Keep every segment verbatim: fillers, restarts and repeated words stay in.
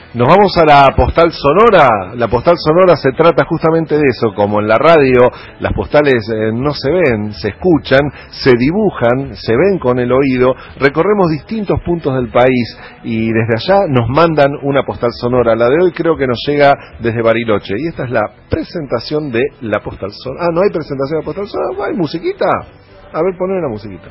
Nos vamos a la postal sonora. La postal sonora se trata justamente de eso. Como en la radio, las postales eh, no se ven, se escuchan, se dibujan, se ven con el oído. Recorremos distintos puntos del país y desde allá nos mandan una postal sonora. La de hoy creo que nos llega desde Bariloche. Y esta es la presentación de la postal sonora. Ah, ¿no hay presentación de la postal sonora? ¿Hay musiquita? A ver, poner la musiquita.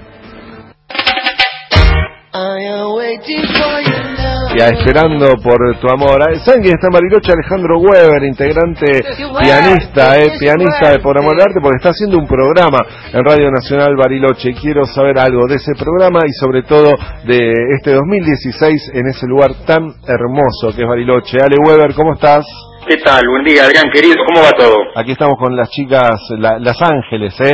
Ya esperando por tu amor. ¿Saben quién está en Bariloche? Alejandro Weber, integrante, pianista, eh, pianista de Por Amor al Arte, porque está haciendo un programa en Radio Nacional Bariloche. Quiero saber algo de ese programa y sobre todo de este dos mil dieciséis en ese lugar tan hermoso que es Bariloche. Ale Weber, ¿cómo estás? ¿Qué tal? Buen día, Adrián, querido. ¿Cómo va todo? Aquí estamos con las chicas, la, las ángeles, ¿eh?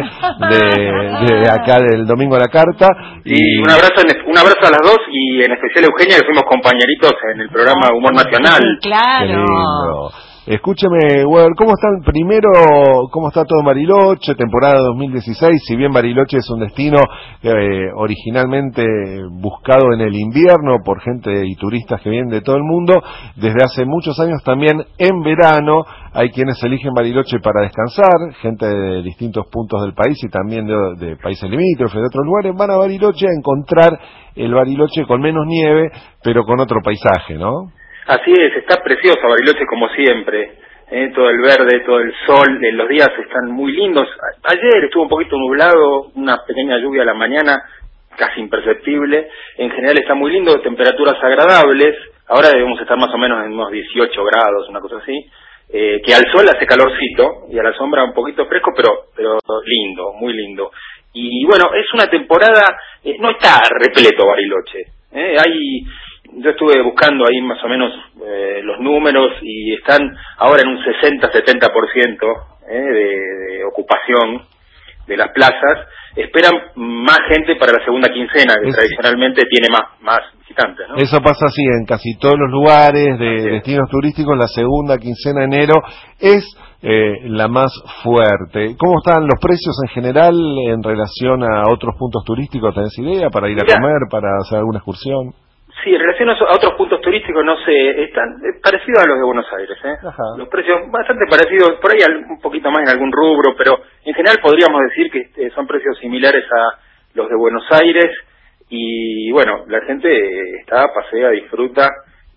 De, de acá del Domingo a la Carta. Y, y un abrazo en, un abrazo a las dos y en especial a Eugenia, que fuimos compañeritos en el programa Humor Nacional. Claro. Qué lindo. Escúcheme, Weber, ¿cómo están? Primero, ¿cómo está todo en Bariloche? Temporada dos mil dieciséis, si bien Bariloche es un destino eh, originalmente buscado en el invierno por gente y turistas que vienen de todo el mundo, desde hace muchos años también en verano hay quienes eligen Bariloche para descansar, gente de distintos puntos del país y también de, de países limítrofes, de otros lugares, van a Bariloche a encontrar el Bariloche con menos nieve, pero con otro paisaje, ¿no? Así es, está precioso Bariloche como siempre, ¿eh? Todo el verde, todo el sol, eh, los días están muy lindos. Ayer estuvo un poquito nublado, una pequeña lluvia a la mañana, casi imperceptible. En general está muy lindo, temperaturas agradables. Ahora debemos estar más o menos en unos dieciocho grados, una cosa así. Eh, que al sol hace calorcito y a la sombra un poquito fresco, pero pero lindo, muy lindo. Y bueno, es una temporada, eh, no está repleto Bariloche, ¿eh? Hay... Yo estuve buscando ahí más o menos eh, los números y están ahora en un sesenta a setenta por ciento eh, de, de ocupación de las plazas. Esperan más gente para la segunda quincena, que es... tradicionalmente tiene más más visitantes, ¿no? Eso pasa así en casi todos los lugares de sí. destinos turísticos. La segunda quincena de enero es eh, la más fuerte. ¿Cómo están los precios en general en relación a otros puntos turísticos? ¿Tenés idea? ¿Para ir a Mira, comer? ¿Para hacer alguna excursión? Sí, en relación a otros puntos turísticos, no sé, están parecidos a los de Buenos Aires, ¿eh? Ajá. Los precios bastante parecidos, por ahí un poquito más en algún rubro, pero en general podríamos decir que son precios similares a los de Buenos Aires y bueno, la gente está, pasea, disfruta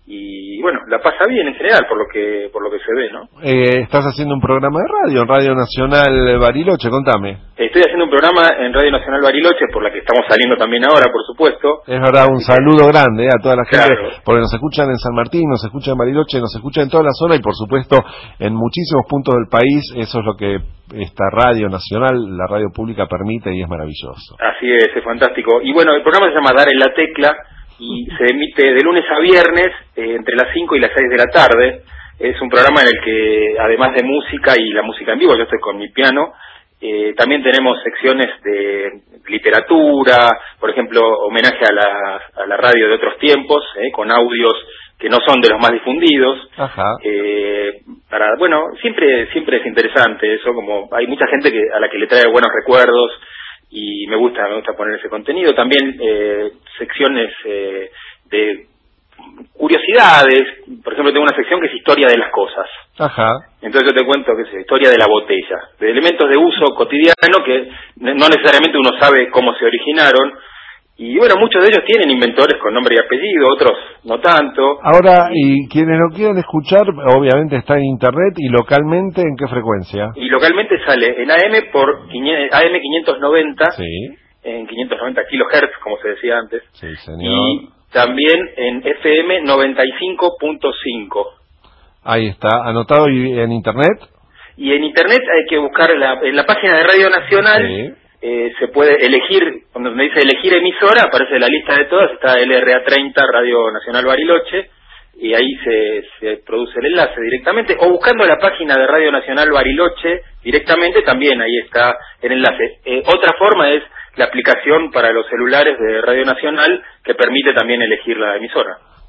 y bueno, la pasa bien en general por lo que por lo que se ve, ¿no? Eh, estás haciendo un programa de radio en Radio Nacional Bariloche, contame. Estoy haciendo un programa en Radio Nacional Bariloche, por la que estamos saliendo también ahora, por supuesto. Es verdad, un saludo grande eh, a toda la gente, claro. Porque nos escuchan en San Martín, nos escuchan en Bariloche, nos escuchan en toda la zona y por supuesto en muchísimos puntos del país. Eso es lo que esta Radio Nacional, la radio pública, permite y es maravilloso. Así es, es fantástico. Y bueno, el programa se llama Dar en la Tecla y se emite de lunes a viernes eh, entre las cinco y las seis de la tarde. Es un programa en el que, además de música y la música en vivo, yo estoy con mi piano, eh, también tenemos secciones de literatura, por ejemplo, homenaje a la, a la radio de otros tiempos, eh, con audios que no son de los más difundidos. Ajá. Eh, para, bueno, siempre siempre es interesante eso, como hay mucha gente que a la que le trae buenos recuerdos y me gusta me gusta poner ese contenido. También eh, secciones eh, de curiosidades, por ejemplo tengo una sección que es historia de las cosas. Ajá. Entonces yo te cuento que es historia de la botella, de elementos de uso cotidiano que no necesariamente uno sabe cómo se originaron. Y bueno, muchos de ellos tienen inventores con nombre y apellido, otros no tanto. Ahora, y quienes lo quieran escuchar, obviamente está en internet y localmente, ¿en qué frecuencia? Y localmente sale en A M por A M quinientos noventa, sí. En quinientos noventa kilohertz, como se decía antes. Sí, señor. Y también en F M noventa y cinco punto cinco. Ahí está, anotado. ¿Y en internet? Y en internet hay que buscar la, en la página de Radio Nacional. Sí. Eh, se puede elegir, cuando me dice elegir emisora, aparece la lista de todas, está L R A treinta, Radio Nacional Bariloche, y ahí se, se produce el enlace directamente, o buscando la página de Radio Nacional Bariloche directamente, también ahí está el enlace. Eh, otra forma es la aplicación para los celulares de Radio Nacional, que permite también elegir la emisora.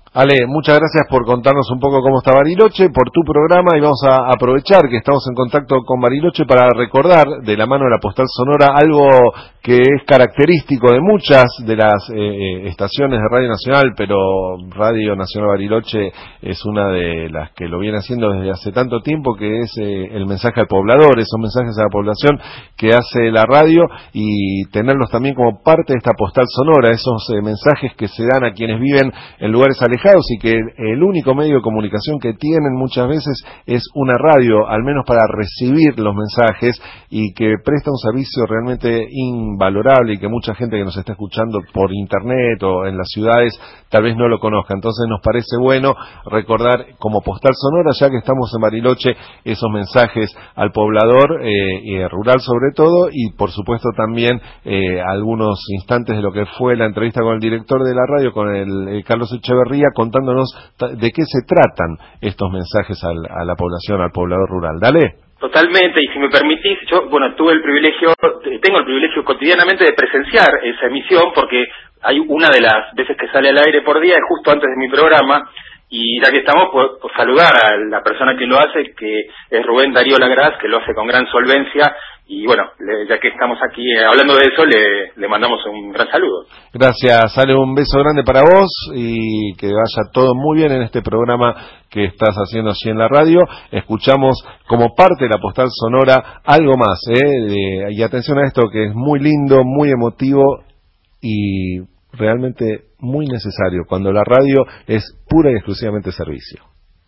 Ale, muchas gracias por contarnos un poco cómo está Bariloche, por tu programa, y vamos a aprovechar que estamos en contacto con Bariloche para recordar de la mano de la postal sonora algo que es característico de muchas de las eh, estaciones de Radio Nacional, pero Radio Nacional Bariloche es una de las que lo viene haciendo desde hace tanto tiempo, que es eh, el mensaje al poblador, esos mensajes a la población que hace la radio, y tenerlos también como parte de esta postal sonora, esos eh, mensajes que se dan a quienes viven en lugares alejados y que el único medio de comunicación que tienen muchas veces es una radio, al menos para recibir los mensajes, y que presta un servicio realmente invalorable y que mucha gente que nos está escuchando por internet o en las ciudades tal vez no lo conozca. Entonces nos parece bueno recordar como postal sonora, ya que estamos en Bariloche, esos mensajes al poblador eh, y rural sobre todo, y por supuesto también eh, algunos instantes de lo que fue la entrevista con el director de la radio, con el, el Carlos Echeverría, contándonos de qué se tratan estos mensajes al, a la población, al poblador rural. Dale. Totalmente, y si me permitís, yo, bueno, tuve el privilegio, tengo el privilegio cotidianamente de presenciar esa emisión, porque hay una de las veces que sale al aire por día, es justo antes de mi programa, y ya que estamos, pues, pues saludar a la persona que lo hace, que es Rubén Darío Lagraz, que lo hace con gran solvencia, y bueno, le, ya que estamos aquí eh, hablando de eso, le, le mandamos un gran saludo. Gracias, sale un beso grande para vos y que vaya todo muy bien en este programa que estás haciendo allí en la radio. Escuchamos como parte de la postal sonora algo más, ¿eh? De, y atención a esto que es muy lindo, muy emotivo y realmente muy necesario cuando la radio es pura y exclusivamente servicio.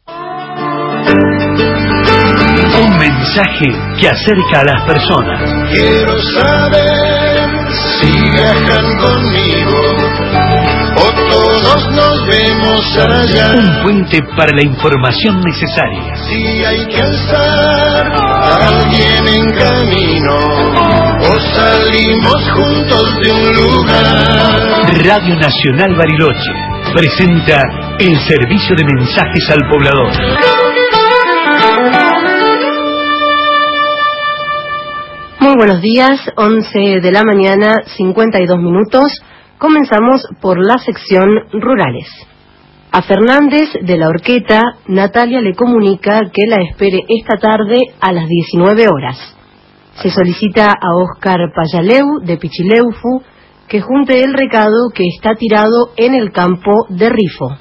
Un mensaje que acerca a las personas. Quiero saber si viajan conmigo o todos nos vemos allá. Un puente para la información necesaria. Si hay que alzar a alguien en camino o salimos juntos de un lugar. Radio Nacional Bariloche presenta el servicio de mensajes al poblador. Muy buenos días, once de la mañana, cincuenta y dos minutos. Comenzamos por la sección Rurales. A Fernández de la Horqueta, Natalia le comunica que la espere esta tarde a las diecinueve horas. Se solicita a Óscar Payaleu de Pichileufu que junte el recado que está tirado en el campo de Rifo.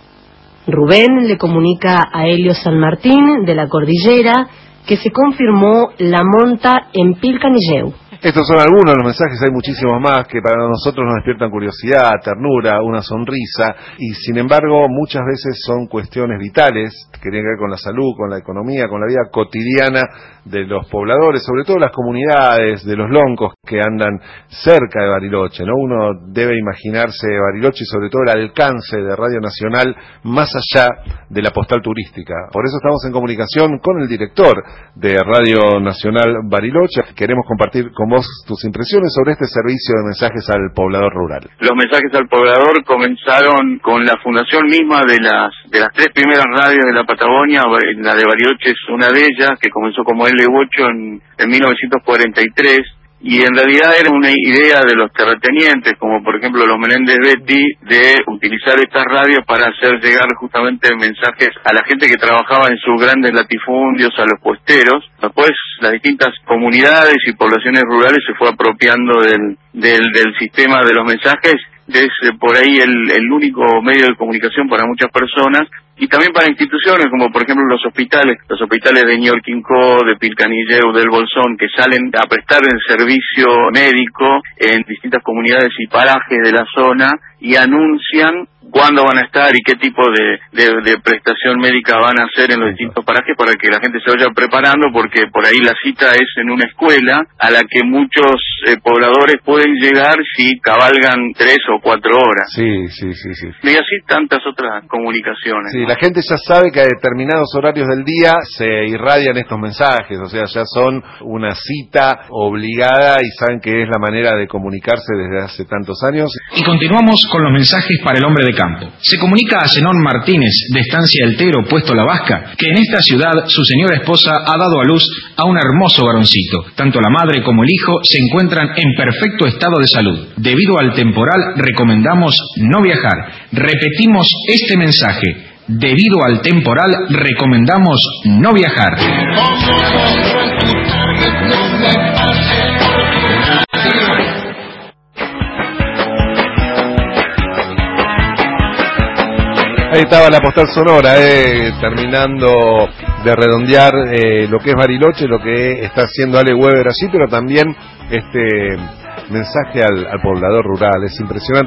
Rubén le comunica a Helio San Martín de la Cordillera que se confirmó la monta en Pilcanilleu. Estos son algunos de los mensajes, hay muchísimos más que para nosotros nos despiertan curiosidad, ternura, una sonrisa, y sin embargo muchas veces son cuestiones vitales que tienen que ver con la salud, con la economía, con la vida cotidiana de los pobladores, sobre todo las comunidades de los loncos que andan cerca de Bariloche, ¿no? Uno debe imaginarse Bariloche y sobre todo el alcance de Radio Nacional más allá de la postal turística. Por eso estamos en comunicación con el director de Radio Nacional Bariloche. Queremos compartir con vos tus impresiones sobre este servicio de mensajes al poblador rural. Los mensajes al poblador comenzaron con la fundación misma de las de las tres primeras radios de la Patagonia. La de Bariloche es una de ellas, que comenzó como L ocho en, en mil novecientos cuarenta y tres, y en realidad era una idea de los terratenientes, como por ejemplo los Menéndez Betty, de utilizar estas radios para hacer llegar justamente mensajes a la gente que trabajaba en sus grandes latifundios, a los puesteros. Después las distintas comunidades y poblaciones rurales se fue apropiando del, del, del sistema de los mensajes. Es eh, por ahí el, el único medio de comunicación para muchas personas, y también para instituciones como por ejemplo los hospitales, los hospitales de Ñorquincó, de Pilcanilleu, del Bolsón, que salen a prestar el servicio médico en distintas comunidades y parajes de la zona y anuncian cuándo van a estar y qué tipo de, de, de prestación médica van a hacer en los distintos parajes para que la gente se vaya preparando, porque por ahí la cita es en una escuela a la que muchos eh, pobladores pueden llegar si cabalgan tres o cuatro horas. Sí, sí, sí, sí. Y así tantas otras comunicaciones. Sí, ¿no? La gente ya sabe que a determinados horarios del día se irradian estos mensajes, o sea, ya son una cita obligada y saben que es la manera de comunicarse desde hace tantos años. Y continuamos con los mensajes para el hombre de campo. Se comunica a Zenón Martínez, de Estancia El Tero, puesto La Vasca, que en esta ciudad su señora esposa ha dado a luz a un hermoso varoncito. Tanto la madre como el hijo se encuentran en perfecto estado de salud. Debido al temporal, recomendamos no viajar. Repetimos este mensaje. Debido al temporal, recomendamos no viajar. Ahí estaba la postal sonora, eh, terminando de redondear eh, lo que es Bariloche, lo que está haciendo Ale Weber allí, pero también este mensaje al, al poblador rural. Es impresionante.